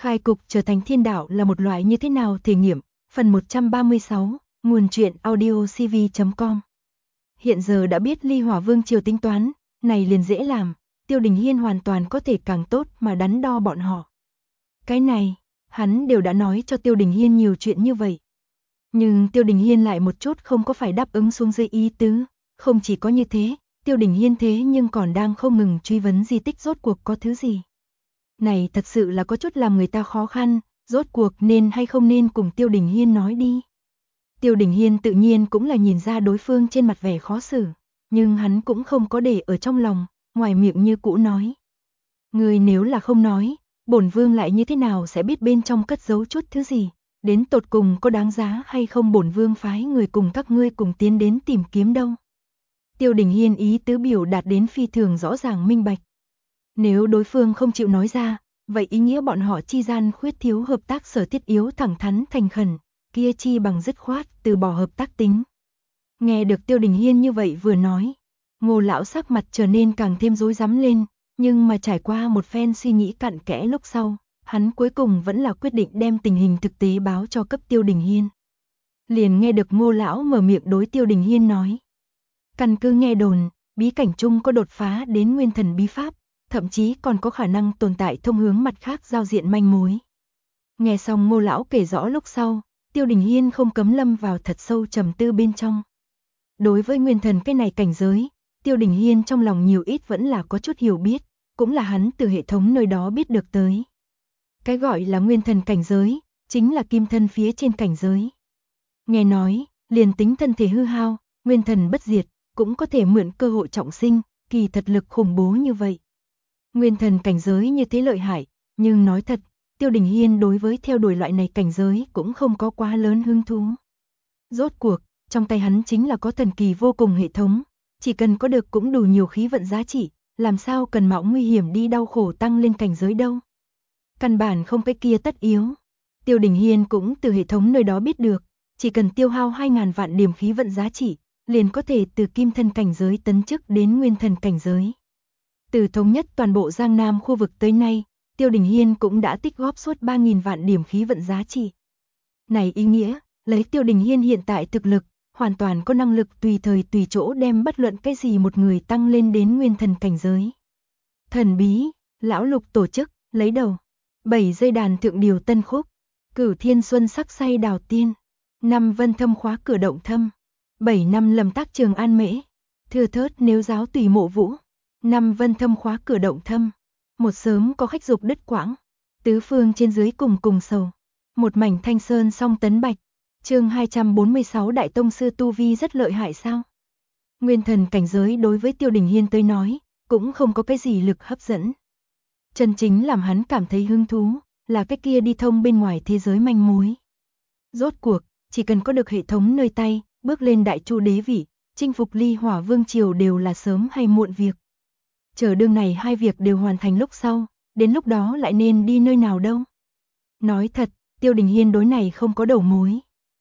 Khai cục trở thành thiên đạo là một loại như thế nào thể nghiệm, phần 136, nguồn truyện audio cv.com. Hiện giờ đã biết Ly Hỏa Vương triều tính toán, này liền dễ làm, Tiêu Đình Hiên hoàn toàn có thể càng tốt mà đắn đo bọn họ. Cái này, hắn đều đã nói cho Tiêu Đình Hiên nhiều chuyện như vậy. Nhưng Tiêu Đình Hiên lại một chút không có phải đáp ứng xuống dưới ý tứ, không chỉ có như thế, Tiêu Đình Hiên thế nhưng còn đang không ngừng truy vấn di tích rốt cuộc có thứ gì. Này thật sự là có chút làm người ta khó khăn, rốt cuộc nên hay không nên cùng Tiêu Đình Hiên nói đi. Tiêu Đình Hiên tự nhiên cũng là nhìn ra đối phương trên mặt vẻ khó xử, nhưng hắn cũng không có để ở trong lòng, ngoài miệng như cũ nói. Người nếu là không nói, bổn vương lại như thế nào sẽ biết bên trong cất giấu chút thứ gì, đến tột cùng có đáng giá hay không bổn vương phái người cùng các ngươi cùng tiến đến tìm kiếm đâu. Tiêu Đình Hiên ý tứ biểu đạt đến phi thường rõ ràng minh bạch. Nếu đối phương không chịu nói ra, vậy ý nghĩa bọn họ chi gian khuyết thiếu hợp tác sở thiết yếu thẳng thắn thành khẩn, kia chi bằng dứt khoát từ bỏ hợp tác tính. Nghe được Tiêu Đình Hiên như vậy vừa nói, Ngô lão sắc mặt trở nên càng thêm rối rắm lên, nhưng mà trải qua một phen suy nghĩ cặn kẽ lúc sau, hắn cuối cùng vẫn là quyết định đem tình hình thực tế báo cho cấp Tiêu Đình Hiên. Liền nghe được Ngô lão mở miệng đối Tiêu Đình Hiên nói. Căn cứ nghe đồn, bí cảnh chung có đột phá đến nguyên thần bí pháp, thậm chí còn có khả năng tồn tại thông hướng mặt khác giao diện manh mối. Nghe xong Ngô lão kể rõ lúc sau, Tiêu Đình Hiên không cấm lâm vào thật sâu trầm tư bên trong. Đối với nguyên thần cái này cảnh giới, Tiêu Đình Hiên trong lòng nhiều ít vẫn là có chút hiểu biết, cũng là hắn từ hệ thống nơi đó biết được tới. Cái gọi là nguyên thần cảnh giới, chính là kim thân phía trên cảnh giới. Nghe nói, liền tính thân thể hư hao, nguyên thần bất diệt, cũng có thể mượn cơ hội trọng sinh, kỳ thật lực khủng bố như vậy. Nguyên thần cảnh giới như thế lợi hại, nhưng nói thật, Tiêu Đình Hiên đối với theo đuổi loại này cảnh giới cũng không có quá lớn hứng thú. Rốt cuộc, trong tay hắn chính là có thần kỳ vô cùng hệ thống, chỉ cần có được cũng đủ nhiều khí vận giá trị, làm sao cần mạo nguy hiểm đi đau khổ tăng lên cảnh giới đâu. Căn bản không cái kia tất yếu. Tiêu Đình Hiên cũng từ hệ thống nơi đó biết được, chỉ cần tiêu hao 2.000 vạn điểm khí vận giá trị, liền có thể từ kim thân cảnh giới tấn chức đến nguyên thần cảnh giới. Từ thống nhất toàn bộ Giang Nam khu vực tới nay, Tiêu Đình Hiên cũng đã tích góp suốt 3.000 vạn điểm khí vận giá trị. Này ý nghĩa, lấy Tiêu Đình Hiên hiện tại thực lực, hoàn toàn có năng lực tùy thời tùy chỗ đem bất luận cái gì một người tăng lên đến nguyên thần cảnh giới. Thần bí, lão lục tổ chức, lấy đầu. 7 dây đàn thượng điều tân khúc. Cửu thiên xuân sắc say đào tiên. 5 vân thâm khóa cửa động thâm. 7 năm lầm tác trường an mễ. Thưa thớt nếu giáo tùy mộ vũ. 5 vân thâm khóa cửa động thâm. Một sớm có khách dục đứt quãng. Tứ phương trên dưới cùng cùng sầu. Một mảnh thanh sơn song tấn bạch. Chương 246 Đại Tông Sư Tu Vi rất lợi hại sao? Nguyên thần cảnh giới đối với Tiêu Đình Hiên tới nói, cũng không có cái gì lực hấp dẫn. Chân chính làm hắn cảm thấy hứng thú, là cái kia đi thông bên ngoài thế giới manh mối. Rốt cuộc, chỉ cần có được hệ thống nơi tay, bước lên đại chu đế vị, chinh phục Ly Hỏa Vương triều đều là sớm hay muộn việc. Chờ đương này hai việc đều hoàn thành lúc sau, đến lúc đó lại nên đi nơi nào đâu? Nói thật, Tiêu Đình Hiên đối này không có đầu mối.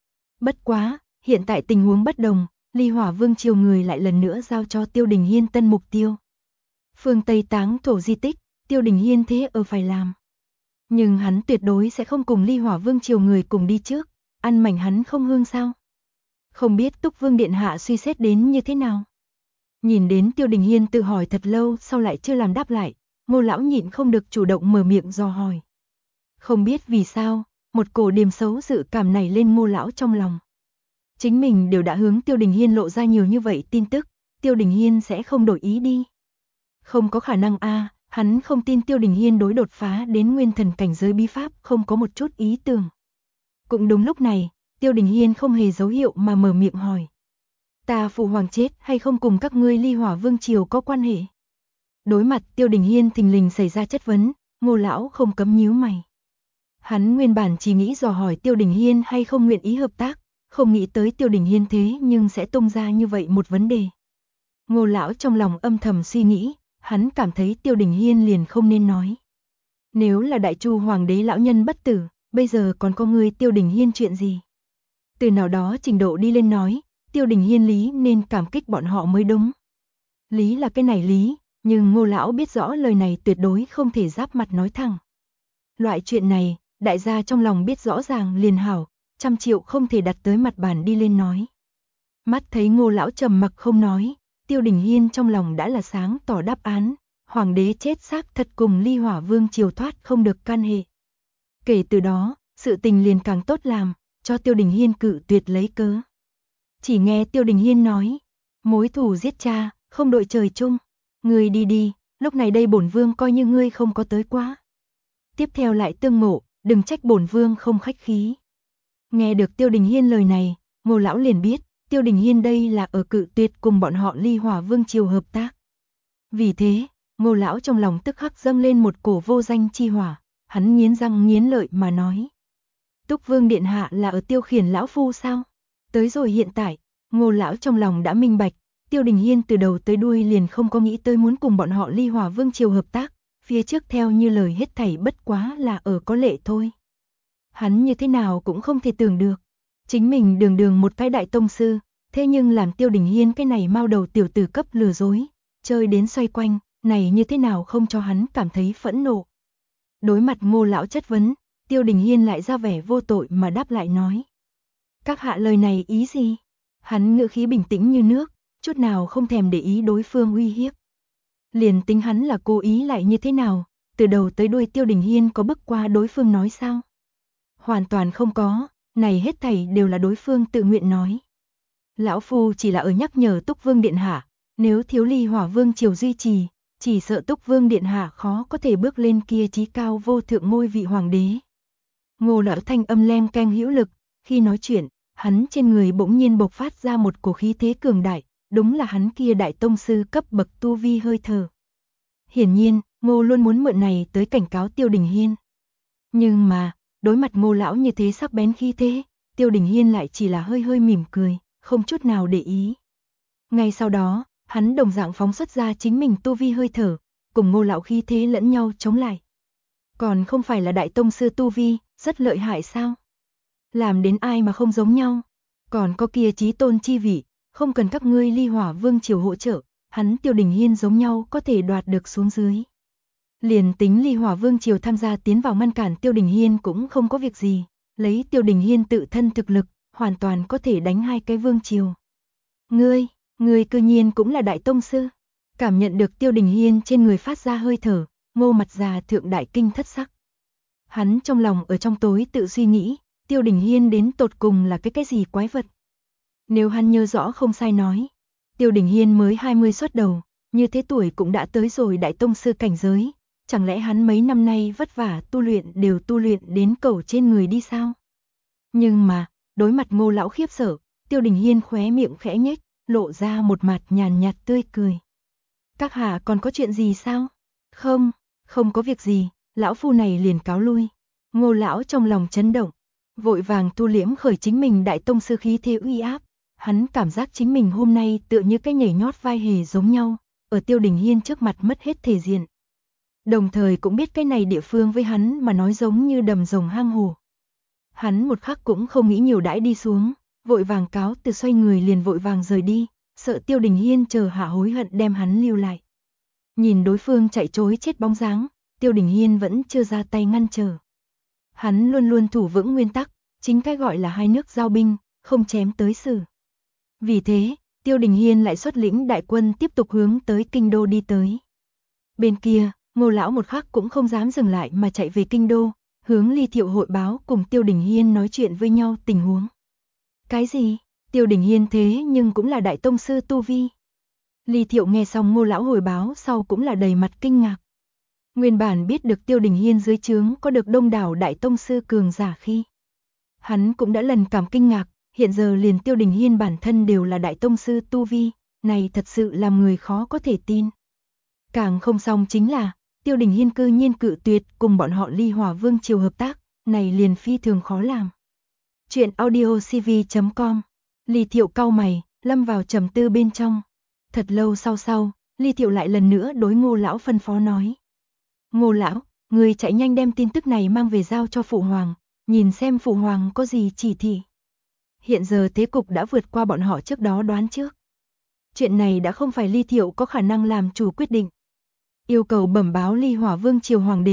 Bất quá, hiện tại tình huống bất đồng, Ly Hỏa Vương triều người lại lần nữa giao cho Tiêu Đình Hiên tân mục tiêu. Phương Tây Táng thổ di tích, Tiêu Đình Hiên thế ở phải làm. Nhưng hắn tuyệt đối sẽ không cùng Ly Hỏa Vương triều người cùng đi trước, ăn mảnh hắn không hương sao? Không biết Túc Vương điện hạ suy xét đến như thế nào? Nhìn đến Tiêu Đình Hiên tự hỏi thật lâu sau lại chưa làm đáp lại, Ngô lão nhịn không được chủ động mở miệng dò hỏi. Không biết vì sao, một cổ điềm xấu dự cảm này lên Ngô lão trong lòng. Chính mình đều đã hướng Tiêu Đình Hiên lộ ra nhiều như vậy tin tức, Tiêu Đình Hiên sẽ không đổi ý đi. Không có khả năng hắn không tin Tiêu Đình Hiên đối đột phá đến nguyên thần cảnh giới bí pháp không có một chút ý tưởng. Cũng đúng lúc này, Tiêu Đình Hiên không hề dấu hiệu mà mở miệng hỏi. Ta phụ hoàng chết hay không cùng các ngươi Ly Hỏa Vương triều có quan hệ? Đối mặt Tiêu Đình Hiên thình lình xảy ra chất vấn, Ngô lão không cấm nhíu mày. Hắn nguyên bản chỉ nghĩ dò hỏi Tiêu Đình Hiên hay không nguyện ý hợp tác, không nghĩ tới Tiêu Đình Hiên thế nhưng sẽ tung ra như vậy một vấn đề. Ngô lão trong lòng âm thầm suy nghĩ, hắn cảm thấy Tiêu Đình Hiên liền không nên nói. Nếu là Đại Chu hoàng đế lão nhân bất tử, bây giờ còn có người Tiêu Đình Hiên chuyện gì? Từ nào đó trình độ đi lên nói, Tiêu Đình Hiên lý nên cảm kích bọn họ mới đúng. Lý là cái này lý, nhưng Ngô lão biết rõ lời này tuyệt đối không thể giáp mặt nói thẳng. Loại chuyện này, đại gia trong lòng biết rõ ràng liền hảo, 100 triệu không thể đặt tới mặt bàn đi lên nói. Mắt thấy Ngô lão trầm mặc không nói, Tiêu Đình Hiên trong lòng đã là sáng tỏ đáp án, hoàng đế chết xác thật cùng Ly Hỏa Vương triều thoát không được can hệ. Kể từ đó, sự tình liền càng tốt làm, cho Tiêu Đình Hiên cự tuyệt lấy cớ. Chỉ nghe Tiêu Đình Hiên nói, mối thù giết cha, không đội trời chung, ngươi đi đi, lúc này đây bổn vương coi như ngươi không có tới quá. Tiếp theo lại tương ngộ, đừng trách bổn vương không khách khí. Nghe được Tiêu Đình Hiên lời này, Ngô lão liền biết, Tiêu Đình Hiên đây là ở cự tuyệt cùng bọn họ Ly Hỏa Vương triều hợp tác. Vì thế, Ngô lão trong lòng tức khắc dâng lên một cổ vô danh chi hỏa, hắn nghiến răng nghiến lợi mà nói. Túc Vương điện hạ là ở tiêu khiển lão phu sao? Tới rồi hiện tại, Ngô lão trong lòng đã minh bạch, Tiêu Đình Hiên từ đầu tới đuôi liền không có nghĩ tới muốn cùng bọn họ Ly Hỏa Vương triều hợp tác, phía trước theo như lời hết thảy bất quá là ở có lệ thôi. Hắn như thế nào cũng không thể tưởng được, chính mình đường đường một cái đại tông sư, thế nhưng làm Tiêu Đình Hiên cái này mao đầu tiểu tử cấp lừa dối, chơi đến xoay quanh, này như thế nào không cho hắn cảm thấy phẫn nộ. Đối mặt Ngô lão chất vấn, Tiêu Đình Hiên lại ra vẻ vô tội mà đáp lại nói. Các hạ lời này ý gì? Hắn ngữ khí bình tĩnh như nước, chút nào không thèm để ý đối phương uy hiếp. Liền tính hắn là cố ý lại như thế nào, từ đầu tới đuôi Tiêu Đình Hiên có bức qua đối phương nói sao? Hoàn toàn không có, này hết thảy đều là đối phương tự nguyện nói. Lão phu chỉ là ở nhắc nhở Túc Vương điện hạ, nếu thiếu Ly Hỏa Vương triều duy trì, chỉ sợ Túc Vương điện hạ khó có thể bước lên kia chí cao vô thượng ngôi vị hoàng đế. Ngô lão thanh âm len keng hữu lực, khi nói chuyện, hắn trên người bỗng nhiên bộc phát ra một cổ khí thế cường đại, đúng là hắn kia đại tông sư cấp bậc tu vi hơi thở. Hiển nhiên, Ngô luôn muốn mượn này tới cảnh cáo Tiêu Đình Hiên. Nhưng mà, đối mặt Ngô lão như thế sắc bén khí thế, Tiêu Đình Hiên lại chỉ là hơi hơi mỉm cười, không chút nào để ý. Ngay sau đó, hắn đồng dạng phóng xuất ra chính mình tu vi hơi thở, cùng Ngô lão khí thế lẫn nhau chống lại. Còn không phải là đại tông sư tu vi, rất lợi hại sao? Làm đến ai mà không giống nhau? Còn có kia chí tôn chi vị, không cần các ngươi Ly Hỏa Vương triều hỗ trợ, hắn Tiêu Đình Hiên giống nhau có thể đoạt được xuống dưới. Liền tính Ly Hỏa Vương triều tham gia tiến vào ngăn cản Tiêu Đình Hiên cũng không có việc gì, lấy Tiêu Đình Hiên tự thân thực lực, hoàn toàn có thể đánh hai cái vương triều. Ngươi cư nhiên cũng là đại tông sư. Cảm nhận được Tiêu Đình Hiên trên người phát ra hơi thở, Ngô mặt già thượng đại kinh thất sắc. Hắn trong lòng ở trong tối tự suy nghĩ, Tiêu Đình Hiên đến tột cùng là cái gì quái vật. Nếu hắn nhớ rõ không sai nói, Tiêu Đình Hiên mới 20 xuất đầu, như thế tuổi cũng đã tới rồi đại tông sư cảnh giới, chẳng lẽ hắn mấy năm nay vất vả tu luyện đều tu luyện đến cẩu trên người đi sao? Nhưng mà, đối mặt Ngô lão khiếp sợ, Tiêu Đình Hiên khóe miệng khẽ nhếch, lộ ra một mặt nhàn nhạt tươi cười. Các hạ còn có chuyện gì sao? Không có việc gì, lão phu này liền cáo lui. Ngô lão trong lòng chấn động, vội vàng tu liễm khởi chính mình đại tông sư khí thế uy áp, hắn cảm giác chính mình hôm nay tựa như cái nhảy nhót vai hề giống nhau, ở Tiêu Đình Hiên trước mặt mất hết thể diện. Đồng thời cũng biết cái này địa phương với hắn mà nói giống như đầm rồng hang hồ. Hắn một khắc cũng không nghĩ nhiều đãi đi xuống, vội vàng cáo từ xoay người liền vội vàng rời đi, sợ Tiêu Đình Hiên chờ hạ hối hận đem hắn lưu lại. Nhìn đối phương chạy trối chết bóng dáng, Tiêu Đình Hiên vẫn chưa ra tay ngăn trở. Hắn luôn luôn thủ vững nguyên tắc, chính cái gọi là hai nước giao binh, không chém tới xử. Vì thế, Tiêu Đình Hiên lại xuất lĩnh đại quân tiếp tục hướng tới kinh đô đi tới. Bên kia, Ngô lão một khắc cũng không dám dừng lại mà chạy về kinh đô, hướng Ly Thiệu hội báo cùng Tiêu Đình Hiên nói chuyện với nhau tình huống. Cái gì? Tiêu Đình Hiên thế nhưng cũng là đại tông sư tu vi. Ly Thiệu nghe xong Ngô lão hồi báo sau cũng là đầy mặt kinh ngạc. Nguyên bản biết được Tiêu Đình Hiên dưới trướng có được đông đảo đại tông sư cường giả khi. Hắn cũng đã lần cảm kinh ngạc, hiện giờ liền Tiêu Đình Hiên bản thân đều là đại tông sư tu vi, này thật sự làm người khó có thể tin. Càng không xong chính là, Tiêu Đình Hiên cư nhiên cự tuyệt cùng bọn họ Ly Hỏa Vương triều hợp tác, này liền phi thường khó làm. Chuyện audiocv.com. Ly Thiệu cau mày, lâm vào trầm tư bên trong. Thật lâu sau, Ly Thiệu lại lần nữa đối Ngô lão phân phó nói. Ngô lão, người chạy nhanh đem tin tức này mang về giao cho phụ hoàng, nhìn xem phụ hoàng có gì chỉ thị. Hiện giờ thế cục đã vượt qua bọn họ trước đó đoán trước. Chuyện này đã không phải Ly Thiệu có khả năng làm chủ quyết định. Yêu cầu bẩm báo Ly Hỏa Vương triều hoàng đế,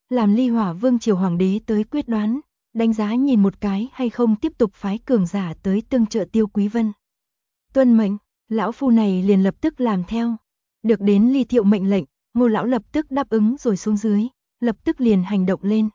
làm Ly Hỏa Vương triều hoàng đế tới quyết đoán, đánh giá nhìn một cái hay không tiếp tục phái cường giả tới tương trợ Tiêu Quý Vân. Tuân mệnh, lão phu này liền lập tức làm theo. Được đến Ly Thiệu mệnh lệnh, Ngô lão lập tức đáp ứng rồi xuống dưới, lập tức liền hành động lên.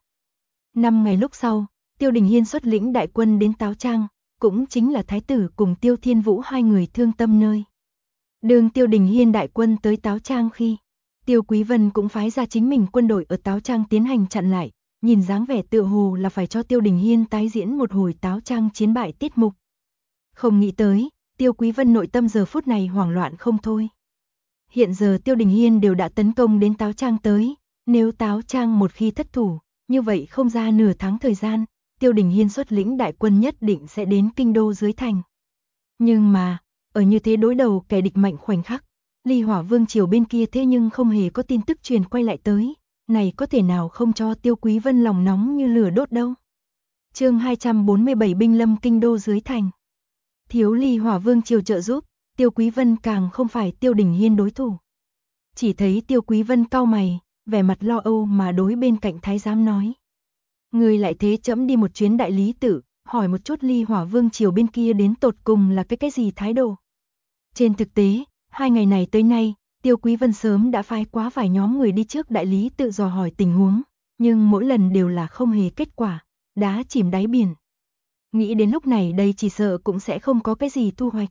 5 ngày lúc sau, Tiêu Đình Hiên xuất lĩnh đại quân đến Táo Trang, cũng chính là thái tử cùng Tiêu Thiên Vũ hai người thương tâm nơi. Đường Tiêu Đình Hiên đại quân tới Táo Trang khi, Tiêu Quý Vân cũng phái ra chính mình quân đội ở Táo Trang tiến hành chặn lại, nhìn dáng vẻ tựa hồ là phải cho Tiêu Đình Hiên tái diễn một hồi Táo Trang chiến bại tiết mục. Không nghĩ tới, Tiêu Quý Vân nội tâm giờ phút này hoảng loạn không thôi. Hiện giờ Tiêu Đình Hiên đều đã tấn công đến Táo Trang tới, nếu Táo Trang một khi thất thủ, như vậy không ra nửa tháng thời gian, Tiêu Đình Hiên xuất lĩnh đại quân nhất định sẽ đến kinh đô dưới thành. Nhưng mà, ở như thế đối đầu kẻ địch mạnh khoảnh khắc, Ly Hỏa Vương triều bên kia thế nhưng không hề có tin tức truyền quay lại tới, này có thể nào không cho Tiêu Quý Vân lòng nóng như lửa đốt đâu. Chương 247 binh lâm kinh đô dưới thành. Thiếu Ly Hỏa Vương triều trợ giúp, Tiêu Quý Vân càng không phải Tiêu Đình Hiên đối thủ. Chỉ thấy Tiêu Quý Vân cau mày, vẻ mặt lo âu mà đối bên cạnh thái giám nói: "Ngươi lại thế trẫm đi một chuyến đại lý tự, hỏi một chút Ly Hỏa Vương triều bên kia đến tột cùng là cái gì thái độ?" Trên thực tế, 2 ngày này tới nay, Tiêu Quý Vân sớm đã phái quá vài nhóm người đi trước đại lý tự dò hỏi tình huống, nhưng mỗi lần đều là không hề kết quả, đá chìm đáy biển. Nghĩ đến lúc này đây chỉ sợ cũng sẽ không có cái gì thu hoạch.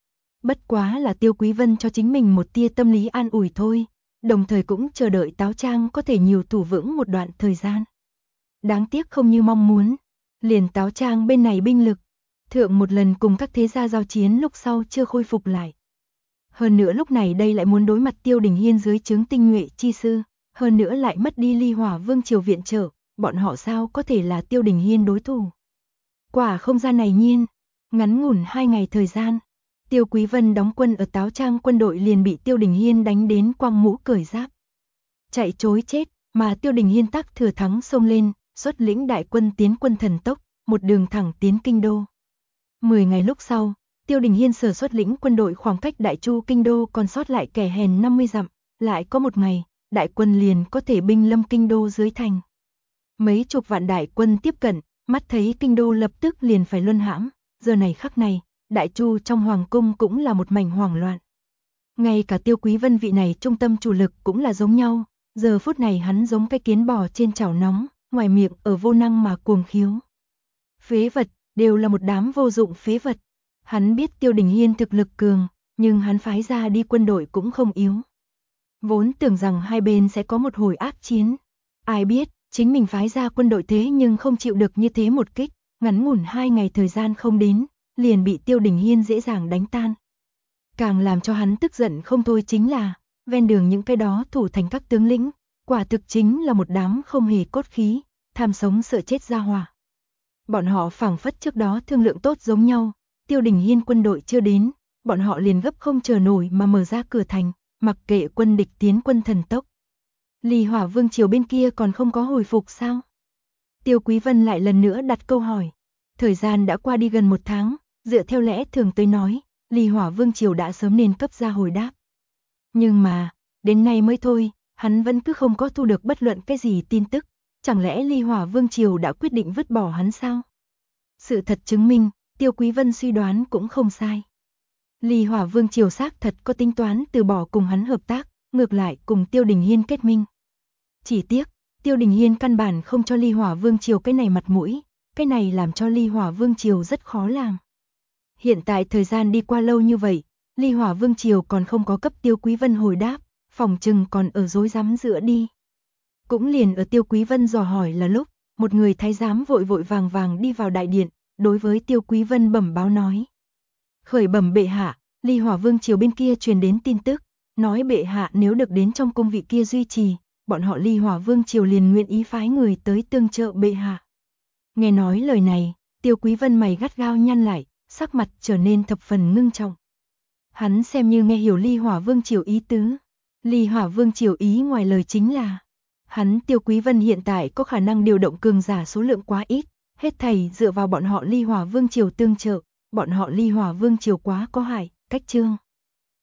Bất quá là Tiêu Quý Vân cho chính mình một tia tâm lý an ủi thôi, đồng thời cũng chờ đợi Táo Trang có thể nhiều thủ vững một đoạn thời gian. Đáng tiếc không như mong muốn, liền Táo Trang bên này binh lực, thượng một lần cùng các thế gia giao chiến lúc sau chưa khôi phục lại. Hơn nữa lúc này đây lại muốn đối mặt Tiêu Đình Hiên dưới trướng tinh nhuệ chi sư, hơn nữa lại mất đi Ly Hỏa Vương triều viện trợ, bọn họ sao có thể là Tiêu Đình Hiên đối thủ. Quả không gian này nhiên, ngắn ngủn 2 ngày thời gian, Tiêu Quý Vân đóng quân ở Táo Trang quân đội liền bị Tiêu Đình Hiên đánh đến quăng mũ cởi giáp. Chạy trối chết, mà Tiêu Đình Hiên tắc thừa thắng xông lên, xuất lĩnh đại quân tiến quân thần tốc, một đường thẳng tiến kinh đô. 10 ngày lúc sau, Tiêu Đình Hiên sở xuất lĩnh quân đội khoảng cách Đại Chu kinh đô còn sót lại kẻ hèn 50 dặm, lại có một ngày, đại quân liền có thể binh lâm kinh đô dưới thành. Mấy chục vạn đại quân tiếp cận, mắt thấy kinh đô lập tức liền phải luân hãm, giờ này khắc này, Đại Chu trong hoàng cung cũng là một mảnh hoảng loạn. Ngay cả Tiêu Quý Vân vị này trung tâm chủ lực cũng là giống nhau, giờ phút này hắn giống cái kiến bò trên chảo nóng, ngoài miệng ở vô năng mà cuồng khiếu. Phế vật, đều là một đám vô dụng phế vật. Hắn biết Tiêu Đình Hiên thực lực cường, nhưng hắn phái ra đi quân đội cũng không yếu. Vốn tưởng rằng hai bên sẽ có một hồi ác chiến. Ai biết, chính mình phái ra quân đội thế nhưng không chịu được như thế một kích, ngắn ngủn 2 ngày thời gian không đến, liền bị Tiêu Đình Hiên dễ dàng đánh tan. Càng làm cho hắn tức giận không thôi chính là, ven đường những cái đó thủ thành các tướng lĩnh, quả thực chính là một đám không hề cốt khí, tham sống sợ chết ra hỏa. Bọn họ phảng phất trước đó thương lượng tốt giống nhau, Tiêu Đình Hiên quân đội chưa đến, bọn họ liền gấp không chờ nổi mà mở ra cửa thành, mặc kệ quân địch tiến quân thần tốc. Ly Hỏa Vương triều bên kia còn không có hồi phục sao? Tiêu Quý Vân lại lần nữa đặt câu hỏi. Thời gian đã qua đi gần 1 tháng, dựa theo lẽ thường tới nói, Ly Hỏa Vương triều đã sớm nên cấp ra hồi đáp. Nhưng mà, đến nay mới thôi, hắn vẫn cứ không có thu được bất luận cái gì tin tức, chẳng lẽ Ly Hỏa Vương triều đã quyết định vứt bỏ hắn sao? Sự thật chứng minh, Tiêu Quý Vân suy đoán cũng không sai. Ly Hỏa Vương triều xác thật có tính toán từ bỏ cùng hắn hợp tác, ngược lại cùng Tiêu Đình Hiên kết minh. Chỉ tiếc, Tiêu Đình Hiên căn bản không cho Ly Hỏa Vương triều cái này mặt mũi, cái này làm cho Ly Hỏa Vương triều rất khó làm. Hiện tại thời gian đi qua lâu như vậy, Ly Hỏa Vương triều còn không có cấp Tiêu Quý Vân hồi đáp, phòng trừng còn ở rối rắm giữa đi. Cũng liền ở Tiêu Quý Vân dò hỏi là lúc, một người thái giám vội vội vàng vàng đi vào đại điện, đối với Tiêu Quý Vân bẩm báo nói: "Khởi bẩm bệ hạ, Ly Hỏa Vương triều bên kia truyền đến tin tức, nói bệ hạ nếu được đến trong cung vị kia duy trì, bọn họ Ly Hỏa Vương triều liền nguyện ý phái người tới tương trợ bệ hạ." Nghe nói lời này, Tiêu Quý Vân mày gắt gao nhăn lại, sắc mặt trở nên thập phần ngưng trọng. Hắn xem như nghe hiểu Ly Hỏa Vương triều ý tứ. Ly Hỏa Vương triều ý ngoài lời chính là, hắn Tiêu Quý Vân hiện tại có khả năng điều động cường giả số lượng quá ít, hết thảy dựa vào bọn họ Ly Hỏa Vương triều tương trợ, bọn họ Ly Hỏa Vương triều quá có hại, cách chương.